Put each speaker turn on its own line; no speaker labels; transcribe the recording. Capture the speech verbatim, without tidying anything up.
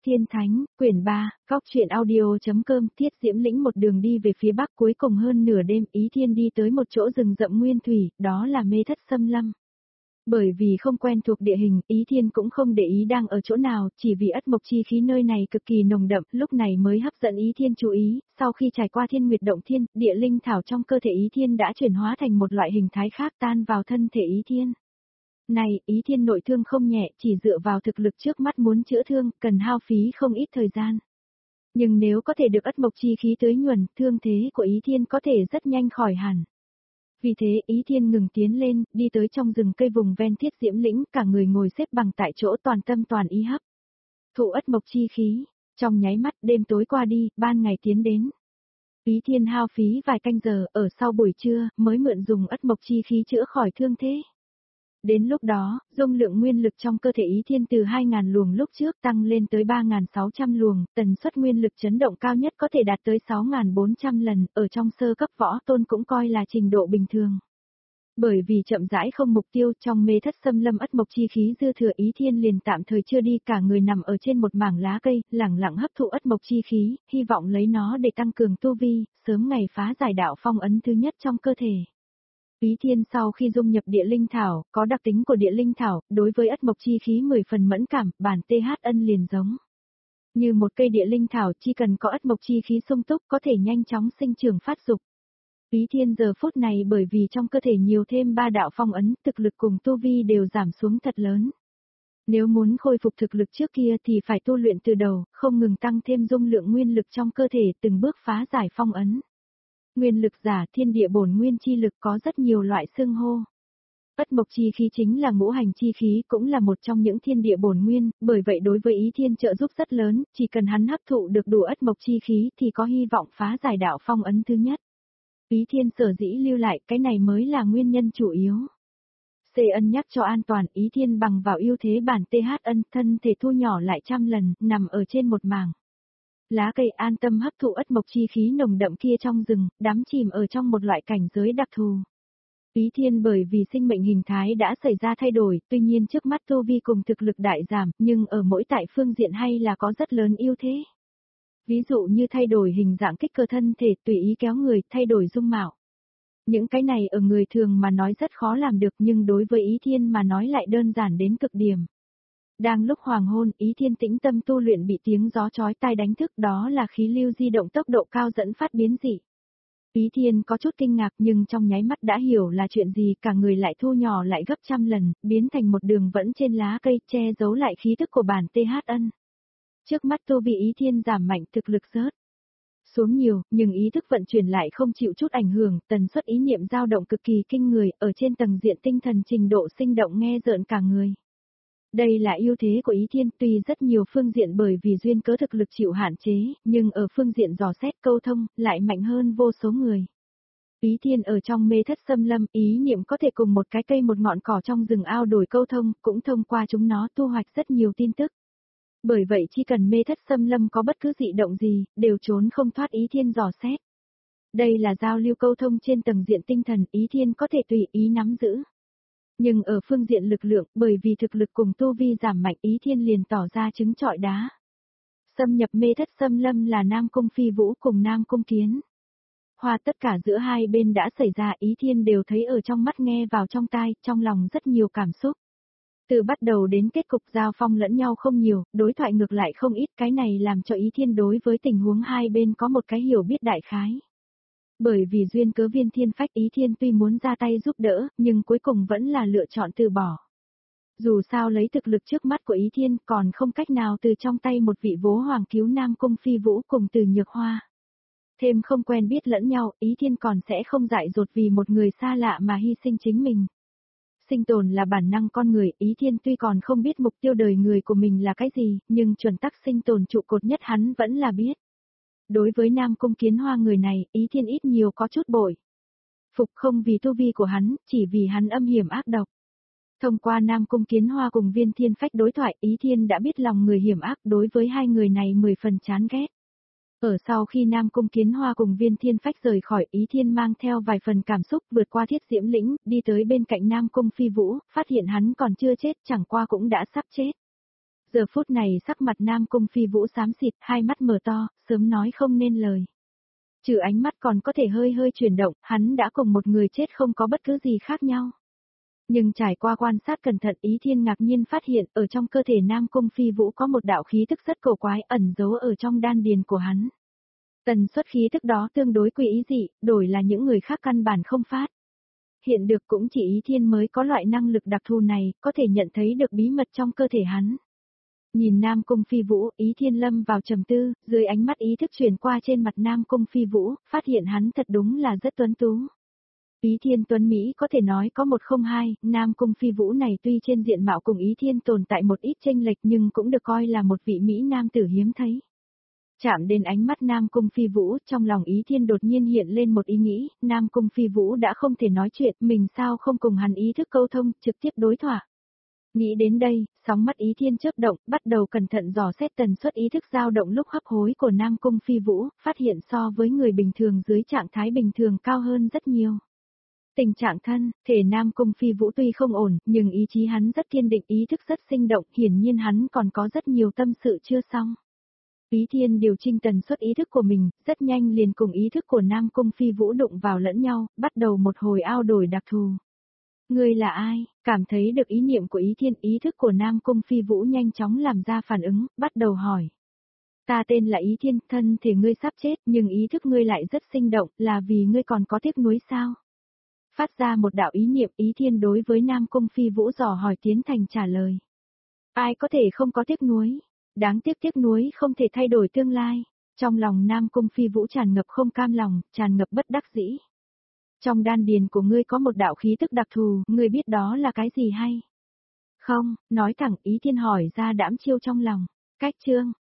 Tiên Thánh, quyển ba, góc truyện audio.com. Thiết Diễm Lĩnh một đường đi về phía bắc, cuối cùng hơn nửa đêm, Ý Thiên đi tới một chỗ rừng rậm nguyên thủy, đó là Mê Thất Xâm Lâm. Bởi vì không quen thuộc địa hình, Ý Thiên cũng không để ý đang ở chỗ nào, chỉ vì ất mộc chi khí nơi này cực kỳ nồng đậm, lúc này mới hấp dẫn Ý Thiên chú ý. Sau khi trải qua Thiên Nguyệt Động Thiên, địa linh thảo trong cơ thể Ý Thiên đã chuyển hóa thành một loại hình thái khác tan vào thân thể Ý Thiên. Này, Ý Thiên nội thương không nhẹ, chỉ dựa vào thực lực trước mắt muốn chữa thương, cần hao phí không ít thời gian. Nhưng nếu có thể được ất mộc chi khí tưới nhuần, thương thế của Ý Thiên có thể rất nhanh khỏi hẳn. Vì thế, Ý Thiên ngừng tiến lên, đi tới trong rừng cây vùng ven Thiết Diễm Lĩnh, cả người ngồi xếp bằng tại chỗ, toàn tâm toàn ý hấp thụ ất mộc chi khí. Trong nháy mắt, đêm tối qua đi, ban ngày tiến đến. Ý Thiên hao phí vài canh giờ, ở sau buổi trưa, mới mượn dùng ất mộc chi khí chữa khỏi thương thế. Đến lúc đó, dung lượng nguyên lực trong cơ thể Ý Thiên từ hai nghìn luồng lúc trước tăng lên tới ba nghìn sáu trăm luồng, tần suất nguyên lực chấn động cao nhất có thể đạt tới sáu nghìn bốn trăm lần, ở trong sơ cấp võ tôn cũng coi là trình độ bình thường. Bởi vì chậm rãi không mục tiêu, trong Mê Thất Xâm Lâm ất mộc chi khí dư thừa, Ý Thiên liền tạm thời chưa đi, cả người nằm ở trên một mảng lá cây, lẳng lặng hấp thụ ất mộc chi khí, hy vọng lấy nó để tăng cường tu vi, sớm ngày phá giải đạo phong ấn thứ nhất trong cơ thể. Ý Thiên sau khi dung nhập địa linh thảo, có đặc tính của địa linh thảo, đối với ất mộc chi khí mười phần mẫn cảm, bản tê hát ân liền giống như một cây địa linh thảo, chỉ cần có ất mộc chi khí sung túc có thể nhanh chóng sinh trưởng phát dục. Ý Thiên giờ phút này bởi vì trong cơ thể nhiều thêm ba đạo phong ấn, thực lực cùng tu vi đều giảm xuống thật lớn. Nếu muốn khôi phục thực lực trước kia thì phải tu luyện từ đầu, không ngừng tăng thêm dung lượng nguyên lực trong cơ thể, từng bước phá giải phong ấn. Nguyên lực giả, thiên địa bổn nguyên chi lực, có rất nhiều loại xưng hô. Ất mộc chi khí chính là ngũ hành chi khí, cũng là một trong những thiên địa bổn nguyên, bởi vậy đối với Ý Thiên trợ giúp rất lớn, chỉ cần hắn hấp thụ được đủ ất mộc chi khí thì có hy vọng phá giải đạo phong ấn thứ nhất. Ý Thiên sở dĩ lưu lại, cái này mới là nguyên nhân chủ yếu. Xê ân nhắc cho an toàn, Ý Thiên bằng vào ưu thế bản tê hát ân, thân thể thu nhỏ lại trăm lần, nằm ở trên một mảng lá cây, an tâm hấp thụ ất mộc chi khí nồng đậm kia trong rừng, đắm chìm ở trong một loại cảnh giới đặc thù. Ý Thiên bởi vì sinh mệnh hình thái đã xảy ra thay đổi, tuy nhiên trước mắt tu vi cùng thực lực đại giảm, nhưng ở mỗi tại phương diện hay là có rất lớn ưu thế. Ví dụ như thay đổi hình dạng kích cơ thân thể, tùy ý kéo người, thay đổi dung mạo. Những cái này ở người thường mà nói rất khó làm được, nhưng đối với Ý Thiên mà nói lại đơn giản đến cực điểm. Đang lúc hoàng hôn, Ý Thiên tĩnh tâm tu luyện bị tiếng gió chói tai đánh thức, đó là khí lưu di động tốc độ cao dẫn phát biến dị. Ý Thiên có chút kinh ngạc nhưng trong nháy mắt đã hiểu là chuyện gì, cả người lại thu nhỏ lại gấp trăm lần, biến thành một đường vẫn trên lá cây, che giấu lại khí tức của bản tê hát ân. Trước mắt tu vi Ý Thiên giảm mạnh, thực lực rớt xuống nhiều, nhưng ý thức vận chuyển lại không chịu chút ảnh hưởng, tần suất ý niệm dao động cực kỳ kinh người, ở trên tầng diện tinh thần trình độ sinh động nghe rợn cả người. Đây là ưu thế của Ý Thiên, tuy rất nhiều phương diện bởi vì duyên cớ thực lực chịu hạn chế, nhưng ở phương diện dò xét câu thông, lại mạnh hơn vô số người. Ý Thiên ở trong Mê Thất Xâm Lâm, ý niệm có thể cùng một cái cây một ngọn cỏ trong rừng ao đổi câu thông, cũng thông qua chúng nó thu hoạch rất nhiều tin tức. Bởi vậy chỉ cần Mê Thất Xâm Lâm có bất cứ dị động gì, đều trốn không thoát Ý Thiên dò xét. Đây là giao lưu câu thông trên tầng diện tinh thần, Ý Thiên có thể tùy ý nắm giữ. Nhưng ở phương diện lực lượng, bởi vì thực lực cùng tu vi giảm mạnh, Ý Thiên liền tỏ ra trứng trọi đá. Xâm nhập Mê Thất Xâm Lâm là Nam Cung Phi Vũ cùng Nam Cung Kiến Hoa, tất cả giữa hai bên đã xảy ra, Ý Thiên đều thấy ở trong mắt, nghe vào trong tai, trong lòng rất nhiều cảm xúc. Từ bắt đầu đến kết cục giao phong lẫn nhau không nhiều, đối thoại ngược lại không ít, cái này làm cho Ý Thiên đối với tình huống hai bên có một cái hiểu biết đại khái. Bởi vì duyên cớ Viên Thiên Phách, Ý Thiên tuy muốn ra tay giúp đỡ, nhưng cuối cùng vẫn là lựa chọn từ bỏ. Dù sao lấy thực lực trước mắt của Ý Thiên còn không cách nào từ trong tay một vị vố hoàng cứu Nam Cung Phi Vũ cùng Từ Nhược Hoa. Thêm không quen biết lẫn nhau, Ý Thiên còn sẽ không dại dột vì một người xa lạ mà hy sinh chính mình. Sinh tồn là bản năng con người, Ý Thiên tuy còn không biết mục tiêu đời người của mình là cái gì, nhưng chuẩn tắc sinh tồn trụ cột nhất hắn vẫn là biết. Đối với Nam Cung Kiến Hoa người này, Ý Thiên ít nhiều có chút bội phục, không vì tu vi của hắn, chỉ vì hắn âm hiểm ác độc. Thông qua Nam Cung Kiến Hoa cùng Viên Thiên Phách đối thoại, Ý Thiên đã biết lòng người hiểm ác, đối với hai người này mười phần chán ghét. Ở sau khi Nam Cung Kiến Hoa cùng Viên Thiên Phách rời khỏi, Ý Thiên mang theo vài phần cảm xúc vượt qua Thiết Diễm Lĩnh, đi tới bên cạnh Nam Cung Phi Vũ, phát hiện hắn còn chưa chết, chẳng qua cũng đã sắp chết. Giờ phút này sắc mặt Nam Cung Phi Vũ xám xịt, hai mắt mở to, sớm nói không nên lời. Trừ ánh mắt còn có thể hơi hơi chuyển động, hắn đã cùng một người chết không có bất cứ gì khác nhau. Nhưng trải qua quan sát cẩn thận, Ý Thiên ngạc nhiên phát hiện ở trong cơ thể Nam Cung Phi Vũ có một đạo khí tức rất cổ quái ẩn giấu ở trong đan điền của hắn. Tần suất khí tức đó tương đối quỷ ý dị, đổi là những người khác căn bản không phát. Hiện được cũng chỉ Ý Thiên mới có loại năng lực đặc thù này, có thể nhận thấy được bí mật trong cơ thể hắn. Nhìn Nam Cung Phi Vũ, Ý Thiên lâm vào trầm tư, dưới ánh mắt ý thức chuyển qua trên mặt Nam Cung Phi Vũ, phát hiện hắn thật đúng là rất tuấn tú. Ý Thiên tuấn Mỹ có thể nói có một không hai, Nam Cung Phi Vũ này tuy trên diện mạo cùng Ý Thiên tồn tại một ít chênh lệch nhưng cũng được coi là một vị Mỹ nam tử hiếm thấy. Chạm đến ánh mắt Nam Cung Phi Vũ, trong lòng Ý Thiên đột nhiên hiện lên một ý nghĩ, Nam Cung Phi Vũ đã không thể nói chuyện, mình sao không cùng hắn ý thức câu thông, trực tiếp đối thoại. Nghĩ đến đây, sóng mắt Ý Thiên chớp động, bắt đầu cẩn thận dò xét tần suất ý thức dao động lúc hấp hối của Nam Cung Phi Vũ, phát hiện so với người bình thường dưới trạng thái bình thường cao hơn rất nhiều. Tình trạng thân, thể Nam Cung Phi Vũ tuy không ổn, nhưng ý chí hắn rất kiên định, ý thức rất sinh động, hiển nhiên hắn còn có rất nhiều tâm sự chưa xong. Ý Thiên điều chỉnh tần suất ý thức của mình, rất nhanh liền cùng ý thức của Nam Cung Phi Vũ đụng vào lẫn nhau, bắt đầu một hồi ao đổi đặc thù. Ngươi là ai? Cảm thấy được ý niệm của Ý Thiên, ý thức của Nam Cung Phi Vũ nhanh chóng làm ra phản ứng, bắt đầu hỏi. Ta tên là Ý Thiên, thân thể ngươi sắp chết, nhưng ý thức ngươi lại rất sinh động, là vì ngươi còn có tiếc nuối sao? Phát ra một đạo ý niệm, Ý Thiên đối với Nam Cung Phi Vũ dò hỏi tiến thành trả lời. Ai có thể không có tiếc nuối? Đáng tiếc tiếc nuối không thể thay đổi tương lai. Trong lòng Nam Cung Phi Vũ tràn ngập không cam lòng, tràn ngập bất đắc dĩ. Trong đan điền của ngươi có một đạo khí tức đặc thù, ngươi biết đó là cái gì hay? Không, nói thẳng, Ý Thiên hỏi ra đãm chiêu trong lòng. Cách chương,